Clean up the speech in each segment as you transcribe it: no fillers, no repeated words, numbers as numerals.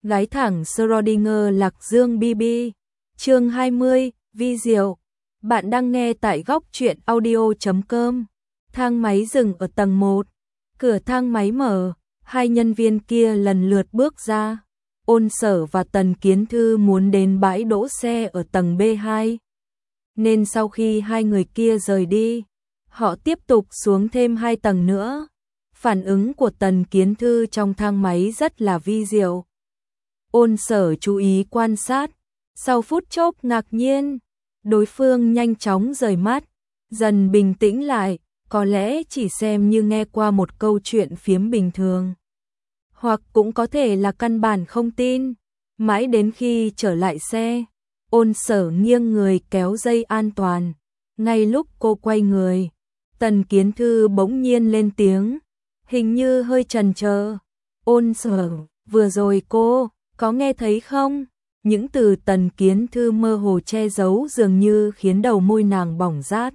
Gái thẳng Schrödinger Lạc Dương BB. Chương 20, vi diệu. Bạn đang nghe tại góc truyện audio.com. Thang máy dừng ở tầng 1. Cửa thang máy mở, hai nhân viên kia lần lượt bước ra. Ôn Sở và Tần Kiến Thư muốn đến bãi đỗ xe ở tầng B2. Nên sau khi hai người kia rời đi, họ tiếp tục xuống thêm 2 tầng nữa. Phản ứng của Tần Kiến Thư trong thang máy rất là vi diệu. Ôn Sở chú ý quan sát, sau phút chốc ngạc nhiên, đối phương nhanh chóng rời mắt, dần bình tĩnh lại, có lẽ chỉ xem như nghe qua một câu chuyện phiếm bình thường. Hoặc cũng có thể là căn bản không tin, mãi đến khi trở lại xe, Ôn Sở nghiêng người kéo dây an toàn. Ngay lúc cô quay người, Tần Kiến Thư bỗng nhiên lên tiếng, hình như hơi chần chờ. Ôn Sở, vừa rồi cô có nghe thấy không? Những từ Tần Kiến Thư mơ hồ che giấu dường như khiến đầu môi nàng bỏng rát.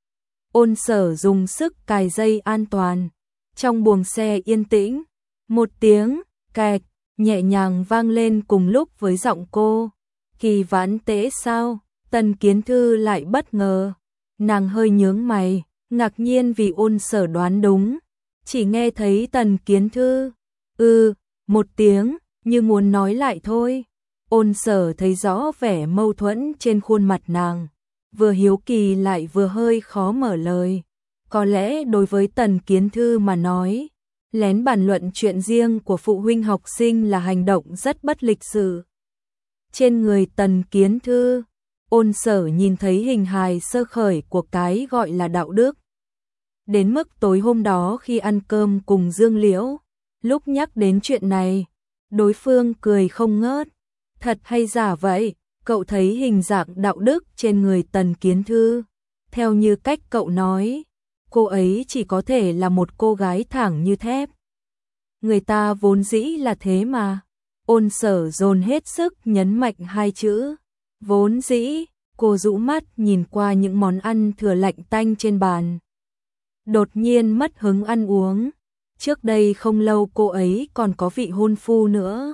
Ôn Sở dùng sức cài dây an toàn. Trong buồng xe yên tĩnh, một tiếng kẹt nhẹ nhàng vang lên cùng lúc với giọng cô. Kỳ Vãn Tế sao? Tần Kiến Thư lại bất ngờ. Nàng hơi nhướng mày, ngạc nhiên vì Ôn Sở đoán đúng. Chỉ nghe thấy Tần Kiến Thư một tiếng, như muốn nói lại thôi. Ôn Sở thấy rõ vẻ mâu thuẫn trên khuôn mặt nàng, vừa hiếu kỳ lại vừa hơi khó mở lời. Có lẽ đối với Tần Kiến Thư mà nói, lén bàn luận chuyện riêng của phụ huynh học sinh là hành động rất bất lịch sự. Trên người Tần Kiến Thư, Ôn Sở nhìn thấy hình hài sơ khởi của cái gọi là đạo đức. Đến mức tối hôm đó khi ăn cơm cùng Dương Liễu, lúc nhắc đến chuyện này, đối phương cười không ngớt. Thật hay giả vậy? Cậu thấy hình dạng đạo đức trên người Tần Kiến Thư. Theo như cách cậu nói, cô ấy chỉ có thể là một cô gái thẳng như thép. Người ta vốn dĩ là thế mà. Ôn Sở dồn hết sức nhấn mạnh 2 chữ. Vốn dĩ, cô rũ mắt nhìn qua những món ăn thừa lạnh tanh trên bàn. Đột nhiên mất hứng ăn uống. Trước đây không lâu cô ấy còn có vị hôn phu nữa.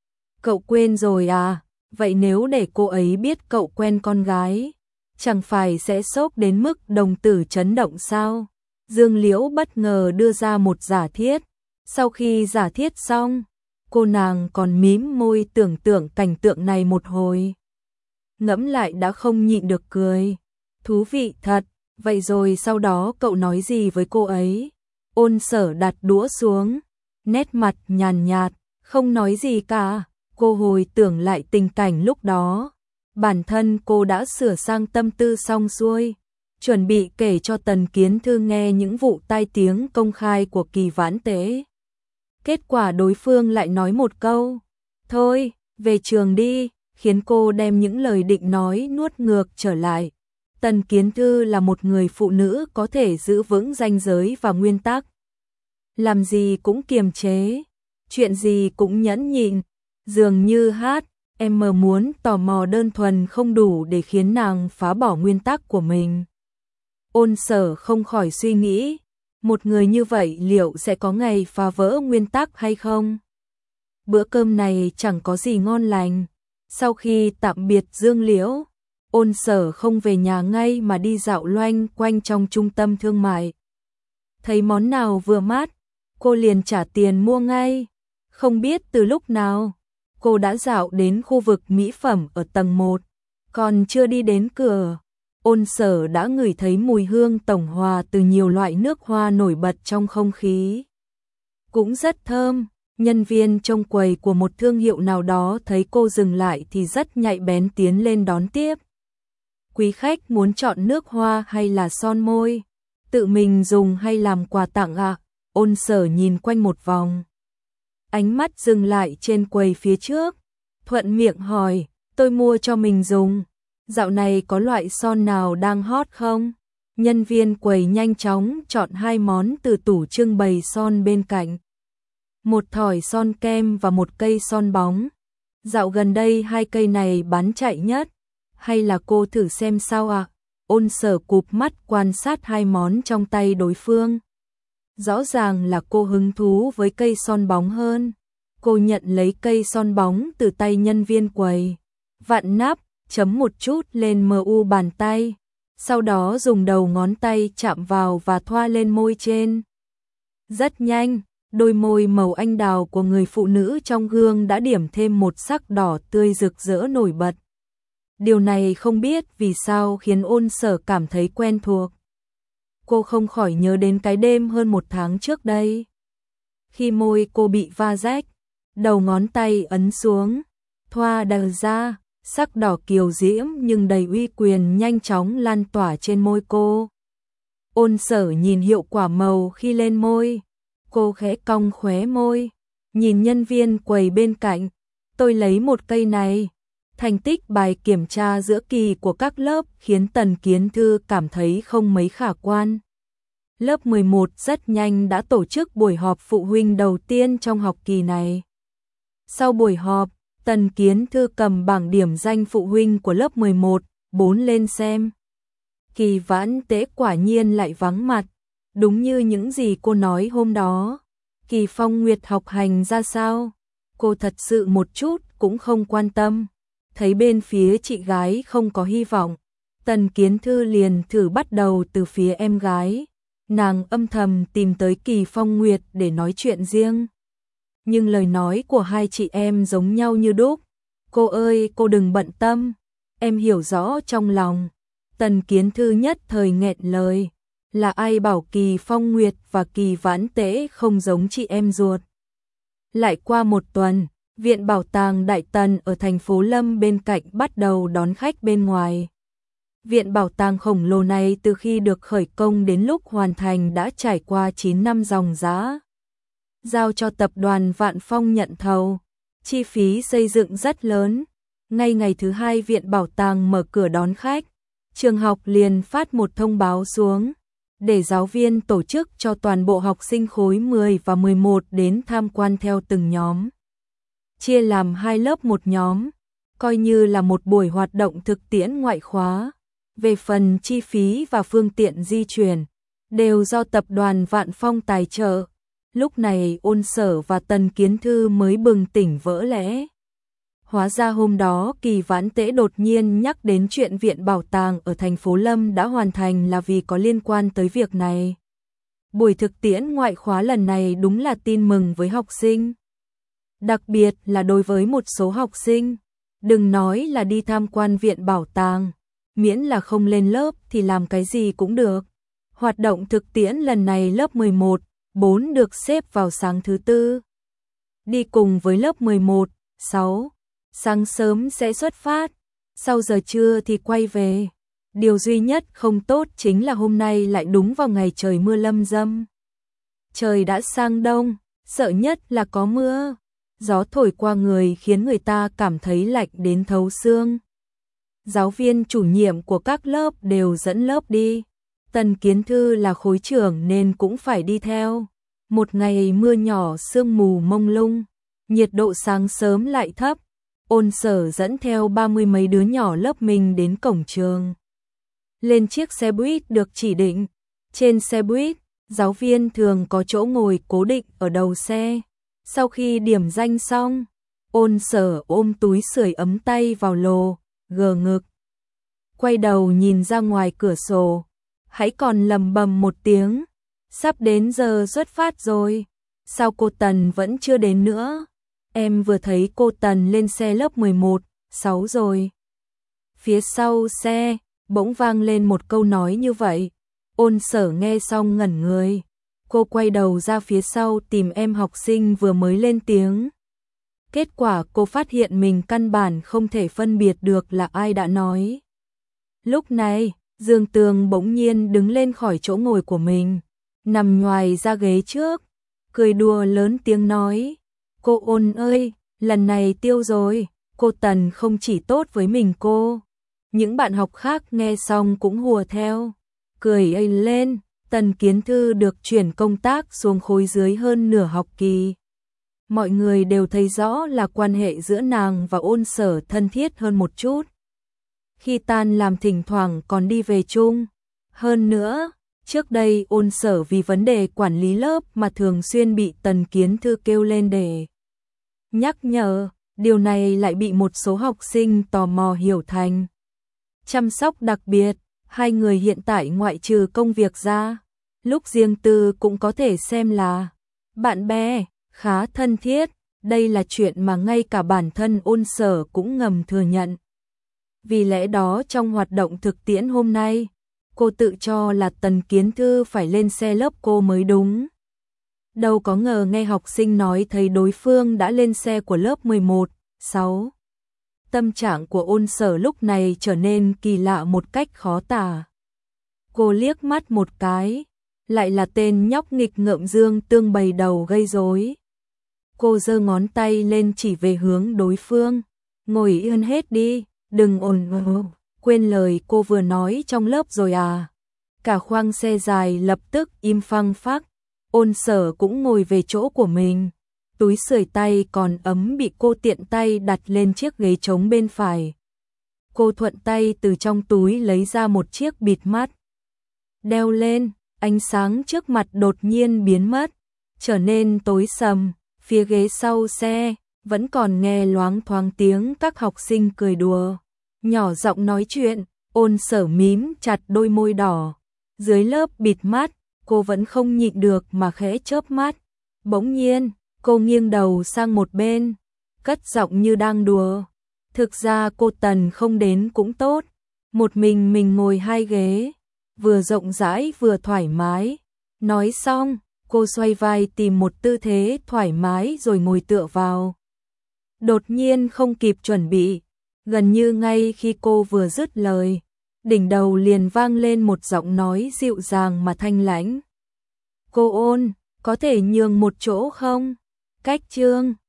Cậu quên rồi à? Vậy nếu để cô ấy biết cậu quen con gái, chẳng phải sẽ sốc đến mức đồng tử chấn động sao? Dương Liễu bất ngờ đưa ra một giả thiết. Sau khi giả thiết xong, cô nàng còn mím môi tưởng tượng cảnh tượng này một hồi. Ngẫm lại đã không nhịn được cười. Thú vị thật, vậy rồi sau đó cậu nói gì với cô ấy? Ôn Sở đặt đũa xuống, nét mặt nhàn nhạt, không nói gì cả. Cô hồi tưởng lại tình cảnh lúc đó, bản thân cô đã sửa sang tâm tư xong xuôi, chuẩn bị kể cho Tần Kiến Thư nghe những vụ tai tiếng công khai của Kỳ Vãn Tế. Kết quả đối phương lại nói một câu, thôi, về trường đi, khiến cô đem những lời định nói nuốt ngược trở lại. Tần Kiến Thư là một người phụ nữ có thể giữ vững ranh giới và nguyên tắc. Làm gì cũng kiềm chế, chuyện gì cũng nhẫn nhịn. Dường như em muốn tò mò đơn thuần không đủ để khiến nàng phá bỏ nguyên tắc của mình. Ôn Sở không khỏi suy nghĩ, một người như vậy liệu sẽ có ngày phá vỡ nguyên tắc hay không? Bữa cơm này chẳng có gì ngon lành. Sau khi tạm biệt Dương Liễu, Ôn Sở không về nhà ngay mà đi dạo loanh quanh trong trung tâm thương mại. Thấy món nào vừa mát, cô liền trả tiền mua ngay. Không biết từ lúc nào, cô đã dạo đến khu vực mỹ phẩm ở tầng 1, còn chưa đi đến cửa, Ôn Sở đã ngửi thấy mùi hương tổng hòa từ nhiều loại nước hoa nổi bật trong không khí. Cũng rất thơm, nhân viên trông quầy của một thương hiệu nào đó thấy cô dừng lại thì rất nhạy bén tiến lên đón tiếp. Quý khách muốn chọn nước hoa hay là son môi? Tự mình dùng hay làm quà tặng ạ? Ôn Sở nhìn quanh một vòng. Ánh mắt dừng lại trên quầy phía trước, thuận miệng hỏi, tôi mua cho mình dùng. Dạo này có loại son nào đang hot không? Nhân viên quầy nhanh chóng chọn 2 món từ tủ trưng bày son bên cạnh. Một thỏi son kem và một cây son bóng. Dạo gần đây 2 cây này bán chạy nhất. Hay là cô thử xem sao ạ? Ôn Sở cụp mắt quan sát 2 món trong tay đối phương. Rõ ràng là cô hứng thú với cây son bóng hơn. Cô nhận lấy cây son bóng từ tay nhân viên quầy, vặn nắp, chấm một chút lên mu bàn tay, sau đó dùng đầu ngón tay chạm vào và thoa lên môi trên. Rất nhanh, đôi môi màu anh đào của người phụ nữ trong gương đã điểm thêm một sắc đỏ tươi rực rỡ nổi bật. Điều này không biết vì sao khiến Ôn Sở cảm thấy quen thuộc. Cô không khỏi nhớ đến cái đêm hơn 1 tháng trước đây. Khi môi cô bị va rách, đầu ngón tay ấn xuống, thoa đờ ra, sắc đỏ kiều diễm nhưng đầy uy quyền nhanh chóng lan tỏa trên môi cô. Ôn Sở nhìn hiệu quả màu khi lên môi, cô khẽ cong khóe môi, nhìn nhân viên quầy bên cạnh, tôi lấy một cây này. Thành tích bài kiểm tra giữa kỳ của các lớp khiến Tần Kiến Thư cảm thấy không mấy khả quan. Lớp 11 rất nhanh đã tổ chức buổi họp phụ huynh đầu tiên trong học kỳ này. Sau buổi họp, Tần Kiến Thư cầm bảng điểm danh phụ huynh của lớp 11, 4 lên xem. Kỳ Vãn Tế quả nhiên lại vắng mặt, đúng như những gì cô nói hôm đó. Kỳ Phong Nguyệt học hành ra sao? Cô thật sự một chút cũng không quan tâm. Thấy bên phía chị gái không có hy vọng, Tần Kiến Thư liền thử bắt đầu từ phía em gái. Nàng âm thầm tìm tới Kỳ Phong Nguyệt để nói chuyện riêng. Nhưng lời nói của hai chị em giống nhau như đúc. Cô ơi, cô đừng bận tâm, em hiểu rõ trong lòng. Tần Kiến Thư nhất thời nghẹn lời. Là ai bảo Kỳ Phong Nguyệt và Kỳ Vãn Tế không giống chị em ruột? Lại qua 1 tuần, Viện Bảo tàng Đại Tần ở thành phố Lâm bên cạnh bắt đầu đón khách bên ngoài. Viện bảo tàng khổng lồ này từ khi được khởi công đến lúc hoàn thành đã trải qua 9 năm dòng dã. Giao cho tập đoàn Vạn Phong nhận thầu, chi phí xây dựng rất lớn. Ngay ngày thứ 2 Viện Bảo tàng mở cửa đón khách, trường học liền phát một thông báo xuống, để giáo viên tổ chức cho toàn bộ học sinh khối 10 và 11 đến tham quan theo từng nhóm. Chia làm 2 lớp một nhóm, coi như là một buổi hoạt động thực tiễn ngoại khóa. Về phần chi phí và phương tiện di chuyển, đều do tập đoàn Vạn Phong tài trợ. Lúc này Ôn Sở và Tần Kiến Thư mới bừng tỉnh vỡ lẽ. Hóa ra hôm đó Kỳ Vãn Tế đột nhiên nhắc đến chuyện Viện Bảo tàng ở thành phố Lâm đã hoàn thành là vì có liên quan tới việc này. Buổi thực tiễn ngoại khóa lần này đúng là tin mừng với học sinh. Đặc biệt là đối với một số học sinh, đừng nói là đi tham quan Viện Bảo tàng, miễn là không lên lớp thì làm cái gì cũng được. Hoạt động thực tiễn lần này lớp 11, 4 được xếp vào sáng thứ tư. Đi cùng với lớp 11, 6, sáng sớm sẽ xuất phát, sau giờ trưa thì quay về. Điều duy nhất không tốt chính là hôm nay lại đúng vào ngày trời mưa lâm dâm. Trời đã sang đông, sợ nhất là có mưa. Gió thổi qua người khiến người ta cảm thấy lạnh đến thấu xương. Giáo viên chủ nhiệm của các lớp đều dẫn lớp đi. Tần Kiến Thư là khối trưởng nên cũng phải đi theo. Một ngày mưa nhỏ sương mù mông lung, nhiệt độ sáng sớm lại thấp. Ôn Sở dẫn theo 30 mấy đứa nhỏ lớp mình đến cổng trường. Lên chiếc xe buýt được chỉ định. Trên xe buýt, giáo viên thường có chỗ ngồi cố định ở đầu xe. Sau khi điểm danh xong, Ôn Sở ôm túi sưởi ấm tay vào lồ, gờ ngực. Quay đầu nhìn ra ngoài cửa sổ, hãy còn lầm bầm một tiếng. Sắp đến giờ xuất phát rồi, sao cô Tần vẫn chưa đến nữa? Em vừa thấy cô Tần lên xe lớp 11, 6 rồi. Phía sau xe, bỗng vang lên một câu nói như vậy. Ôn Sở nghe xong ngẩn người. Cô quay đầu ra phía sau tìm em học sinh vừa mới lên tiếng. Kết quả cô phát hiện mình căn bản không thể phân biệt được là ai đã nói. Lúc này, Dương Tường bỗng nhiên đứng lên khỏi chỗ ngồi của mình, nằm nhoài ra ghế trước, cười đùa lớn tiếng nói. Cô Ôn ơi, lần này tiêu rồi, cô Tần không chỉ tốt với mình cô. Những bạn học khác nghe xong cũng hùa theo, cười ây lên. Tần Kiến Thư được chuyển công tác xuống khối dưới hơn nửa học kỳ. Mọi người đều thấy rõ là quan hệ giữa nàng và Ôn Sở thân thiết hơn một chút. Khi tan làm thỉnh thoảng còn đi về chung. Hơn nữa, trước đây Ôn Sở vì vấn đề quản lý lớp mà thường xuyên bị Tần Kiến Thư kêu lên để nhắc nhở, điều này lại bị một số học sinh tò mò hiểu thành chăm sóc đặc biệt. Hai người hiện tại ngoại trừ công việc ra, lúc riêng tư cũng có thể xem là bạn bè, khá thân thiết. Đây là chuyện mà ngay cả bản thân Ôn Sở cũng ngầm thừa nhận. Vì lẽ đó trong hoạt động thực tiễn hôm nay, cô tự cho là Tần Kiến Thư phải lên xe lớp cô mới đúng. Đâu có ngờ nghe học sinh nói thấy đối phương đã lên xe của lớp 11, 6. Tâm trạng của Ôn Sở lúc này trở nên kỳ lạ một cách khó tả. Cô liếc mắt một cái, lại là tên nhóc nghịch ngợm Dương Tương bày đầu gây rối. Cô giơ ngón tay lên chỉ về hướng đối phương, ngồi yên hết đi, đừng ồn ào, quên lời cô vừa nói trong lớp rồi à. Cả khoang xe dài lập tức im phăng phắc. Ôn Sở cũng ngồi về chỗ của mình, túi sưởi tay còn ấm bị cô tiện tay đặt lên chiếc ghế trống bên phải. Cô thuận tay từ trong túi lấy ra một chiếc bịt mắt, đeo lên. Ánh sáng trước mặt đột nhiên biến mất, trở nên tối sầm. Phía ghế sau xe vẫn còn nghe loáng thoáng tiếng các học sinh cười đùa, nhỏ giọng nói chuyện. Ôn Sở mím chặt đôi môi đỏ, dưới lớp bịt mắt, cô vẫn không nhịn được mà khẽ chớp mắt. Bỗng nhiên, cô nghiêng đầu sang một bên, cất giọng như đang đùa. Thực ra cô Tần không đến cũng tốt, một mình ngồi hai ghế, vừa rộng rãi vừa thoải mái. Nói xong, cô xoay vai tìm một tư thế thoải mái rồi ngồi tựa vào. Đột nhiên không kịp chuẩn bị, gần như ngay khi cô vừa dứt lời, đỉnh đầu liền vang lên một giọng nói dịu dàng mà thanh lãnh. Cô Ôn, có thể nhường một chỗ không? Cách chương